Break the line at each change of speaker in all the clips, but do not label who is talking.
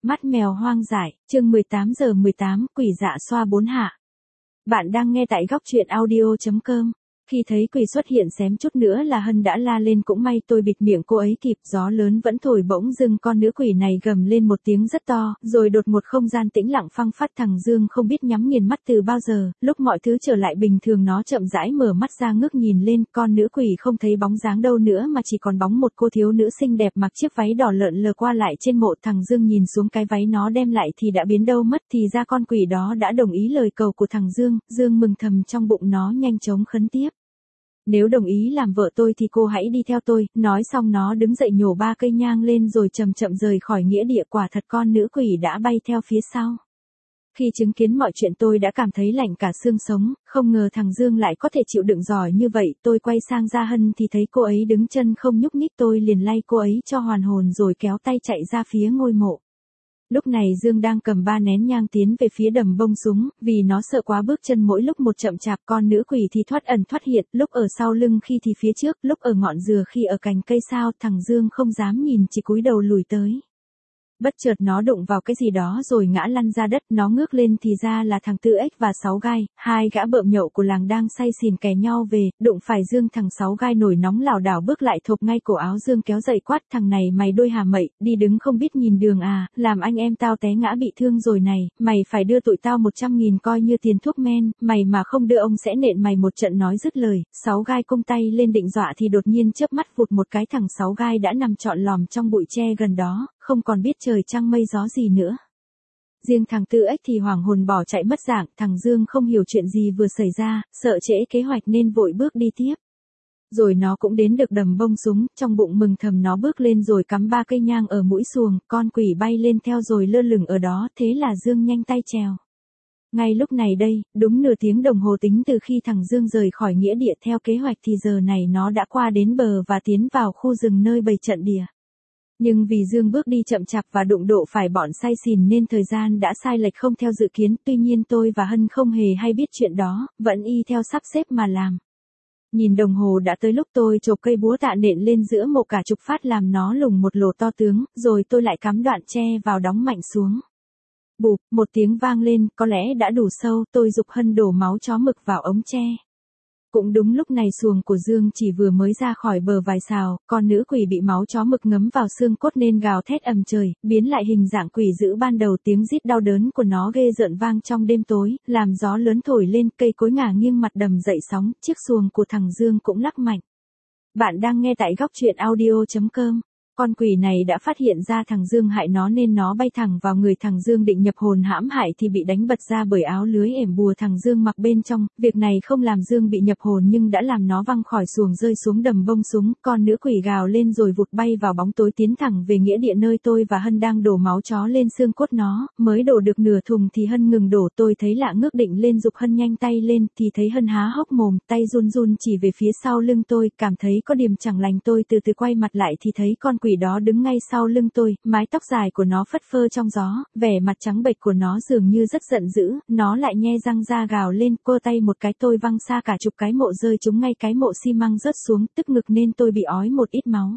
Mắt mèo hoang dại, chương 18:18, quỷ dạ xoa bốn hạ. Bạn đang nghe tại góc truyện audio.com. Khi thấy quỷ xuất hiện xém chút nữa là Hân đã la lên, cũng may tôi bịt miệng cô ấy kịp. Gió lớn vẫn thổi, bỗng dưng con nữ quỷ này gầm lên một tiếng rất to, rồi đột một không gian tĩnh lặng phăng phất. Thằng Dương không biết nhắm nghiền mắt từ bao giờ, lúc mọi thứ trở lại bình thường nó chậm rãi mở mắt ra ngước nhìn lên, con nữ quỷ không thấy bóng dáng đâu nữa mà chỉ còn bóng một cô thiếu nữ xinh đẹp mặc chiếc váy đỏ lượn lờ qua lại trên mộ. Thằng Dương nhìn xuống cái váy nó đem lại thì đã biến đâu mất, thì ra con quỷ đó đã đồng ý lời cầu của thằng Dương. Dương mừng thầm trong bụng, nó nhanh chóng khấn tiếp: nếu đồng ý làm vợ tôi thì cô hãy đi theo tôi. Nói xong nó đứng dậy nhổ 3 cây nhang lên rồi chậm chậm rời khỏi nghĩa địa. Quả thật con nữ quỷ đã bay theo phía sau. Khi chứng kiến mọi chuyện tôi đã cảm thấy lạnh cả xương sống, không ngờ thằng Dương lại có thể chịu đựng giỏi như vậy. Tôi quay sang Gia Hân thì thấy cô ấy đứng chân không nhúc nhích, tôi liền lay cô ấy cho hoàn hồn rồi kéo tay chạy ra phía ngôi mộ. Lúc này Dương đang cầm 3 nén nhang tiến về phía đầm bông súng, vì nó sợ quá bước chân mỗi lúc một chậm chạp. Con nữ quỷ thì thoát ẩn thoát hiện, lúc ở sau lưng khi thì phía trước, lúc ở ngọn dừa khi ở cành cây sao. Thằng Dương không dám nhìn, chỉ cúi đầu lùi tới. Bất chợt nó đụng vào cái gì đó rồi ngã lăn ra đất. Nó ngước lên thì ra là thằng Tư Ếch và Sáu Gai, 2 gã bợm nhậu của làng đang say xỉn kè nhau về. Đụng phải Dương, thằng Sáu Gai nổi nóng lảo đảo bước lại thộp ngay cổ áo Dương kéo dậy quát: thằng này mày đôi hà mậy, đi đứng không biết nhìn đường à, làm anh em tao té ngã bị thương rồi này, mày phải đưa tụi tao 100.000 coi như tiền thuốc men, mày mà không đưa ông sẽ nện mày một trận. Nói dứt lời, Sáu Gai cung tay lên định dọa thì đột nhiên chớp mắt vụt một cái, thằng Sáu Gai đã nằm trọn lòm trong bụi tre gần đó, không còn biết trời trăng mây gió gì nữa. Riêng thằng Tư Ếch thì hoảng hồn bỏ chạy mất dạng. Thằng Dương không hiểu chuyện gì vừa xảy ra, sợ trễ kế hoạch nên vội bước đi tiếp. Rồi nó cũng đến được đầm bông súng, trong bụng mừng thầm nó bước lên rồi cắm 3 cây nhang ở mũi xuồng, con quỷ bay lên theo rồi lơ lửng ở đó, thế là Dương nhanh tay trèo. Ngay lúc này đây, đúng nửa tiếng đồng hồ tính từ khi thằng Dương rời khỏi nghĩa địa theo kế hoạch thì giờ này nó đã qua đến bờ và tiến vào khu rừng nơi bày trận địa. Nhưng vì Dương bước đi chậm chạp và đụng độ phải bọn say xỉn nên thời gian đã sai lệch không theo dự kiến. Tuy nhiên tôi và Hân không hề hay biết chuyện đó, vẫn y theo sắp xếp mà làm. Nhìn đồng hồ đã tới lúc tôi chộp cây búa tạ nện lên giữa mộ cả chục phát làm nó lủng một lỗ to tướng, rồi tôi lại cắm đoạn tre vào đóng mạnh xuống. Bụp, một tiếng vang lên, có lẽ đã đủ sâu, tôi giục Hân đổ máu chó mực vào ống tre. Cũng đúng lúc này xuồng của Dương chỉ vừa mới ra khỏi bờ vài sào, con nữ quỷ bị máu chó mực ngấm vào xương cốt nên gào thét ầm trời, biến lại hình dạng quỷ dữ ban đầu. Tiếng rít đau đớn của nó ghê rợn vang trong đêm tối, làm gió lớn thổi lên, cây cối ngả nghiêng mặt đầm dậy sóng, chiếc xuồng của thằng Dương cũng lắc mạnh. Bạn đang nghe tại góc truyện audio.com. Con quỷ này đã phát hiện ra thằng Dương hại nó nên nó bay thẳng vào người thằng Dương định nhập hồn hãm hại thì bị đánh bật ra bởi áo lưới ẻm bùa thằng Dương mặc bên trong. Việc này không làm Dương bị nhập hồn nhưng đã làm nó văng khỏi xuồng rơi xuống đầm bông súng. Con nữ quỷ gào lên rồi vụt bay vào bóng tối tiến thẳng về nghĩa địa nơi tôi và Hân đang đổ máu chó lên xương cốt nó. Mới đổ được nửa thùng thì Hân ngừng đổ, tôi thấy lạ ngước định lên giục Hân nhanh tay lên thì thấy Hân há hốc mồm, tay run run chỉ về phía sau lưng tôi, cảm thấy có điểm chẳng lành. Tôi từ từ quay mặt lại thì thấy con quỷ đó đứng ngay sau lưng tôi, mái tóc dài của nó phất phơ trong gió, vẻ mặt trắng bệch của nó dường như rất giận dữ, nó lại nhe răng ra gào lên, quơ tay một cái tôi văng xa cả chục cái mộ rơi trúng ngay cái mộ xi măng rớt xuống, tức ngực nên tôi bị ói một ít máu.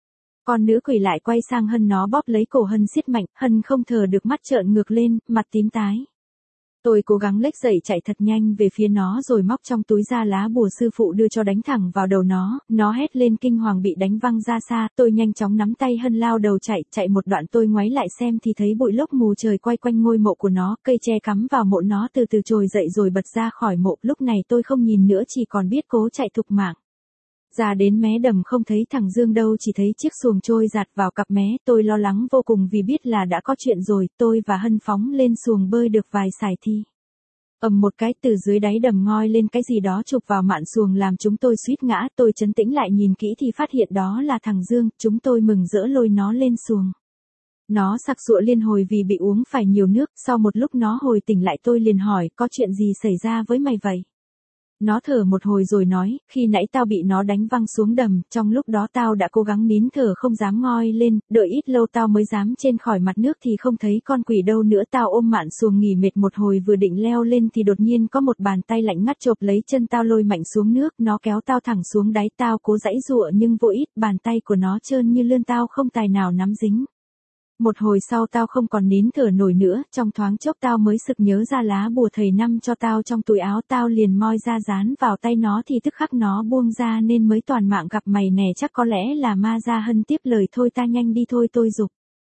Con nữ quỷ lại quay sang Hân, nó bóp lấy cổ Hân siết mạnh, Hân không thở được, mắt trợn ngược lên, mặt tím tái. Tôi cố gắng lếch dậy chạy thật nhanh về phía nó rồi móc trong túi ra lá bùa sư phụ đưa cho đánh thẳng vào đầu nó hét lên kinh hoàng bị đánh văng ra xa. Tôi nhanh chóng nắm tay Hân lao đầu chạy một đoạn tôi ngoáy lại xem thì thấy bụi lốc mù trời quay quanh ngôi mộ của nó, cây tre cắm vào mộ nó từ từ trồi dậy rồi bật ra khỏi mộ. Lúc này tôi không nhìn nữa, chỉ còn biết cố chạy thục mạng. Ra đến mé đầm không thấy thằng Dương đâu, chỉ thấy chiếc xuồng trôi giạt vào cặp mé. Tôi lo lắng vô cùng vì biết là đã có chuyện rồi. Tôi và Hân phóng lên xuồng bơi được vài sải thì ầm một cái, từ dưới đáy đầm ngoi lên cái gì đó chụp vào mạn xuồng làm chúng tôi suýt ngã. Tôi trấn tĩnh lại nhìn kỹ thì phát hiện đó là thằng Dương. Chúng tôi mừng rỡ lôi nó lên xuồng. Nó sặc sụa liên hồi vì bị uống phải nhiều nước. Sau một lúc nó hồi tỉnh lại tôi liền hỏi, có chuyện gì xảy ra với mày vậy? Nó thở một hồi rồi nói, khi nãy tao bị nó đánh văng xuống đầm, trong lúc đó tao đã cố gắng nín thở không dám ngoi lên, đợi ít lâu tao mới dám trên khỏi mặt nước thì không thấy con quỷ đâu nữa. Tao ôm mạn xuồng nghỉ mệt một hồi vừa định leo lên thì đột nhiên có một bàn tay lạnh ngắt chộp lấy chân tao lôi mạnh xuống nước, nó kéo tao thẳng xuống đáy. Tao cố giãy giụa nhưng vô ích, bàn tay của nó trơn như lươn, tao không tài nào nắm dính. Một hồi sau tao không còn nín thở nổi nữa, trong thoáng chốc tao mới sực nhớ ra lá bùa thầy năm cho tao trong túi áo, tao liền moi ra dán vào tay nó thì tức khắc nó buông ra nên mới toàn mạng gặp mày nè, chắc có lẽ là ma gia Hân tiếp lời, thôi ta nhanh đi thôi, tôi giục.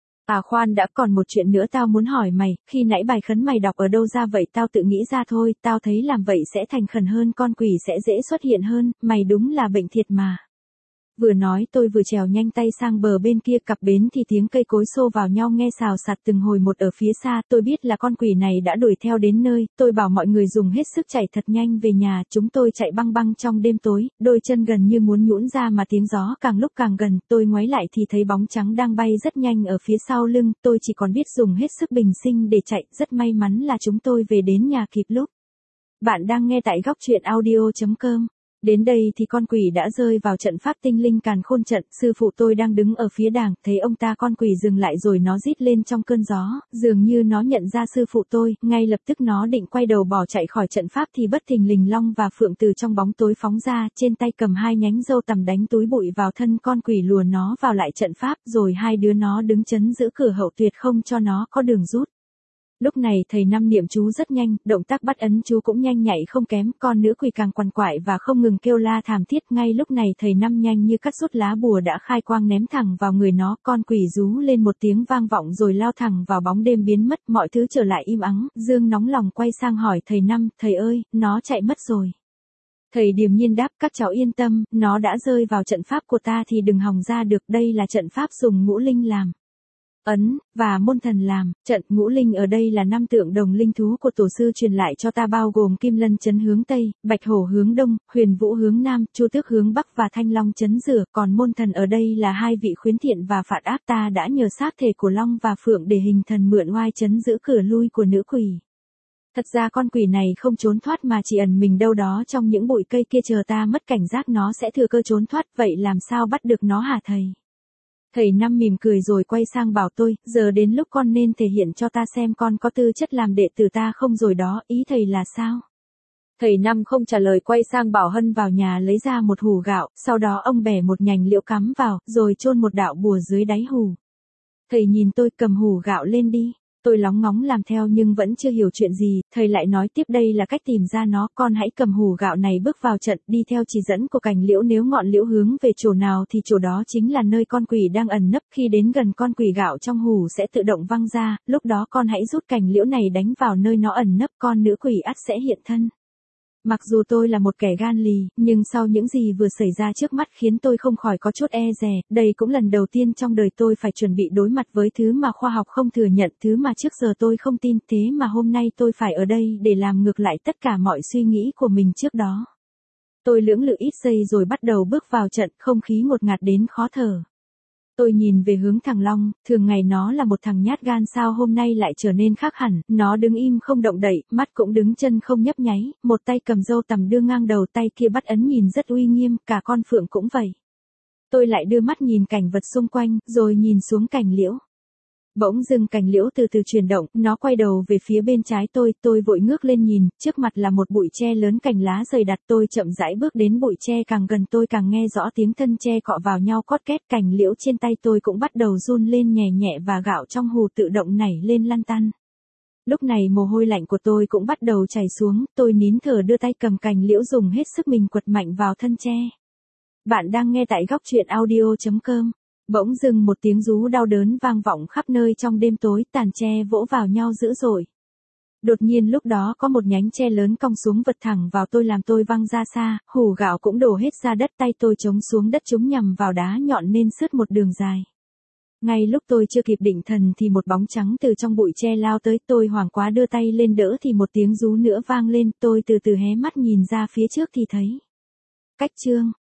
À khoan đã, còn một chuyện nữa tao muốn hỏi mày, khi nãy bài khấn mày đọc ở đâu ra vậy? Tao tự nghĩ ra thôi, tao thấy làm vậy sẽ thành khẩn hơn, con quỷ sẽ dễ xuất hiện hơn, mày đúng là bệnh thiệt mà. Vừa nói tôi vừa trèo nhanh tay sang bờ bên kia cặp bến thì tiếng cây cối xô vào nhau nghe xào xạc từng hồi một ở phía xa, tôi biết là con quỷ này đã đuổi theo đến nơi, tôi bảo mọi người dùng hết sức chạy thật nhanh về nhà, chúng tôi chạy băng băng trong đêm tối, đôi chân gần như muốn nhũn ra mà tiếng gió càng lúc càng gần, tôi ngoái lại thì thấy bóng trắng đang bay rất nhanh ở phía sau lưng, tôi chỉ còn biết dùng hết sức bình sinh để chạy, rất may mắn là chúng tôi về đến nhà kịp lúc. Bạn đang nghe tại góc truyện audio.com. Đến đây thì con quỷ đã rơi vào trận pháp tinh linh càn khôn trận, sư phụ tôi đang đứng ở phía đàng, thấy ông ta con quỷ dừng lại rồi nó rít lên trong cơn gió, dường như nó nhận ra sư phụ tôi, ngay lập tức nó định quay đầu bỏ chạy khỏi trận pháp thì bất thình lình Long và Phượng từ trong bóng tối phóng ra, trên tay cầm hai nhánh râu tằm đánh túi bụi vào thân con quỷ lùa nó vào lại trận pháp, rồi hai đứa nó đứng chấn giữ cửa hậu tuyệt không cho nó có đường rút. Lúc này thầy năm niệm chú rất nhanh, động tác bắt ấn chú cũng nhanh nhạy không kém, con nữ quỷ càng quằn quại và không ngừng kêu la thảm thiết. Ngay lúc này thầy năm nhanh như cắt rút lá bùa đã khai quang ném thẳng vào người nó, con quỷ rú lên một tiếng vang vọng rồi lao thẳng vào bóng đêm biến mất, mọi thứ trở lại im ắng. Dương nóng lòng quay sang hỏi thầy năm, thầy ơi, nó chạy mất rồi. Thầy điềm nhiên đáp, các cháu yên tâm, nó đã rơi vào trận pháp của ta thì đừng hòng ra được, đây là trận pháp dùng ngũ linh làm. Ấn, và môn thần làm, trận ngũ linh ở đây là 5 tượng đồng linh thú của tổ sư truyền lại cho ta bao gồm Kim Lân chấn hướng Tây, Bạch Hổ hướng Đông, Huyền Vũ hướng Nam, Chu Tước hướng Bắc và Thanh Long chấn rửa, còn môn thần ở đây là hai vị khuyến thiện và phạt ác, ta đã nhờ xác thể của Long và Phượng để hình thần mượn oai chấn giữ cửa lui của nữ quỷ. Thật ra con quỷ này không trốn thoát mà chỉ ẩn mình đâu đó trong những bụi cây kia chờ ta mất cảnh giác nó sẽ thừa cơ trốn thoát, vậy làm sao bắt được nó hả thầy? Thầy năm mỉm cười rồi quay sang bảo tôi, giờ đến lúc con nên thể hiện cho ta xem con có tư chất làm đệ tử ta không rồi đó, ý thầy là sao? Thầy năm không trả lời, quay sang bảo Hân vào nhà lấy ra một hũ gạo, sau đó ông bẻ một nhành liễu cắm vào, rồi chôn một đạo bùa dưới đáy hũ. Thầy nhìn tôi, cầm hũ gạo lên đi. Tôi lóng ngóng làm theo nhưng vẫn chưa hiểu chuyện gì, thầy lại nói tiếp, đây là cách tìm ra nó, con hãy cầm hũ gạo này bước vào trận, đi theo chỉ dẫn của cành liễu, nếu ngọn liễu hướng về chỗ nào thì chỗ đó chính là nơi con quỷ đang ẩn nấp, khi đến gần con quỷ gạo trong hũ sẽ tự động văng ra, lúc đó con hãy rút cành liễu này đánh vào nơi nó ẩn nấp, con nữ quỷ ắt sẽ hiện thân. Mặc dù tôi là một kẻ gan lì, nhưng sau những gì vừa xảy ra trước mắt khiến tôi không khỏi có chút e dè, đây cũng lần đầu tiên trong đời tôi phải chuẩn bị đối mặt với thứ mà khoa học không thừa nhận, thứ mà trước giờ tôi không tin, thế mà hôm nay tôi phải ở đây để làm ngược lại tất cả mọi suy nghĩ của mình trước đó. Tôi lưỡng lự ít giây rồi bắt đầu bước vào trận, không khí ngột ngạt đến khó thở. Tôi nhìn về hướng thằng Long, thường ngày nó là một thằng nhát gan, sao hôm nay lại trở nên khác hẳn, nó đứng im không động đậy, mắt cũng đứng chân không nhấp nháy, một tay cầm râu tằm đưa ngang đầu, tay kia bắt ấn nhìn rất uy nghiêm, cả con Phượng cũng vậy. Tôi lại đưa mắt nhìn cảnh vật xung quanh, rồi nhìn xuống cành liễu. Bỗng dưng cành liễu từ từ chuyển động, nó quay đầu về phía bên trái tôi vội ngước lên nhìn, trước mặt là một bụi tre lớn cành lá dày đặc, tôi chậm rãi bước đến bụi tre, càng gần tôi càng nghe rõ tiếng thân tre cọ vào nhau cót két, cành liễu trên tay tôi cũng bắt đầu run lên nhẹ nhẹ và gạo trong hũ tự động nảy lên lăn tăn. Lúc này mồ hôi lạnh của tôi cũng bắt đầu chảy xuống, tôi nín thở đưa tay cầm cành liễu dùng hết sức mình quật mạnh vào thân tre. Bạn đang nghe tại góc truyện audio.com. Bỗng dưng một tiếng rú đau đớn vang vọng khắp nơi trong đêm tối, tàn tre vỗ vào nhau dữ dội. Đột nhiên lúc đó có một nhánh tre lớn cong xuống vật thẳng vào tôi làm tôi văng ra xa, hũ gạo cũng đổ hết ra đất, tay tôi chống xuống đất chúng nhằm vào đá nhọn nên sứt một đường dài. Ngay lúc tôi chưa kịp định thần thì một bóng trắng từ trong bụi tre lao tới, tôi hoảng quá đưa tay lên đỡ thì một tiếng rú nữa vang lên, tôi từ từ hé mắt nhìn ra phía trước thì thấy. Cách chương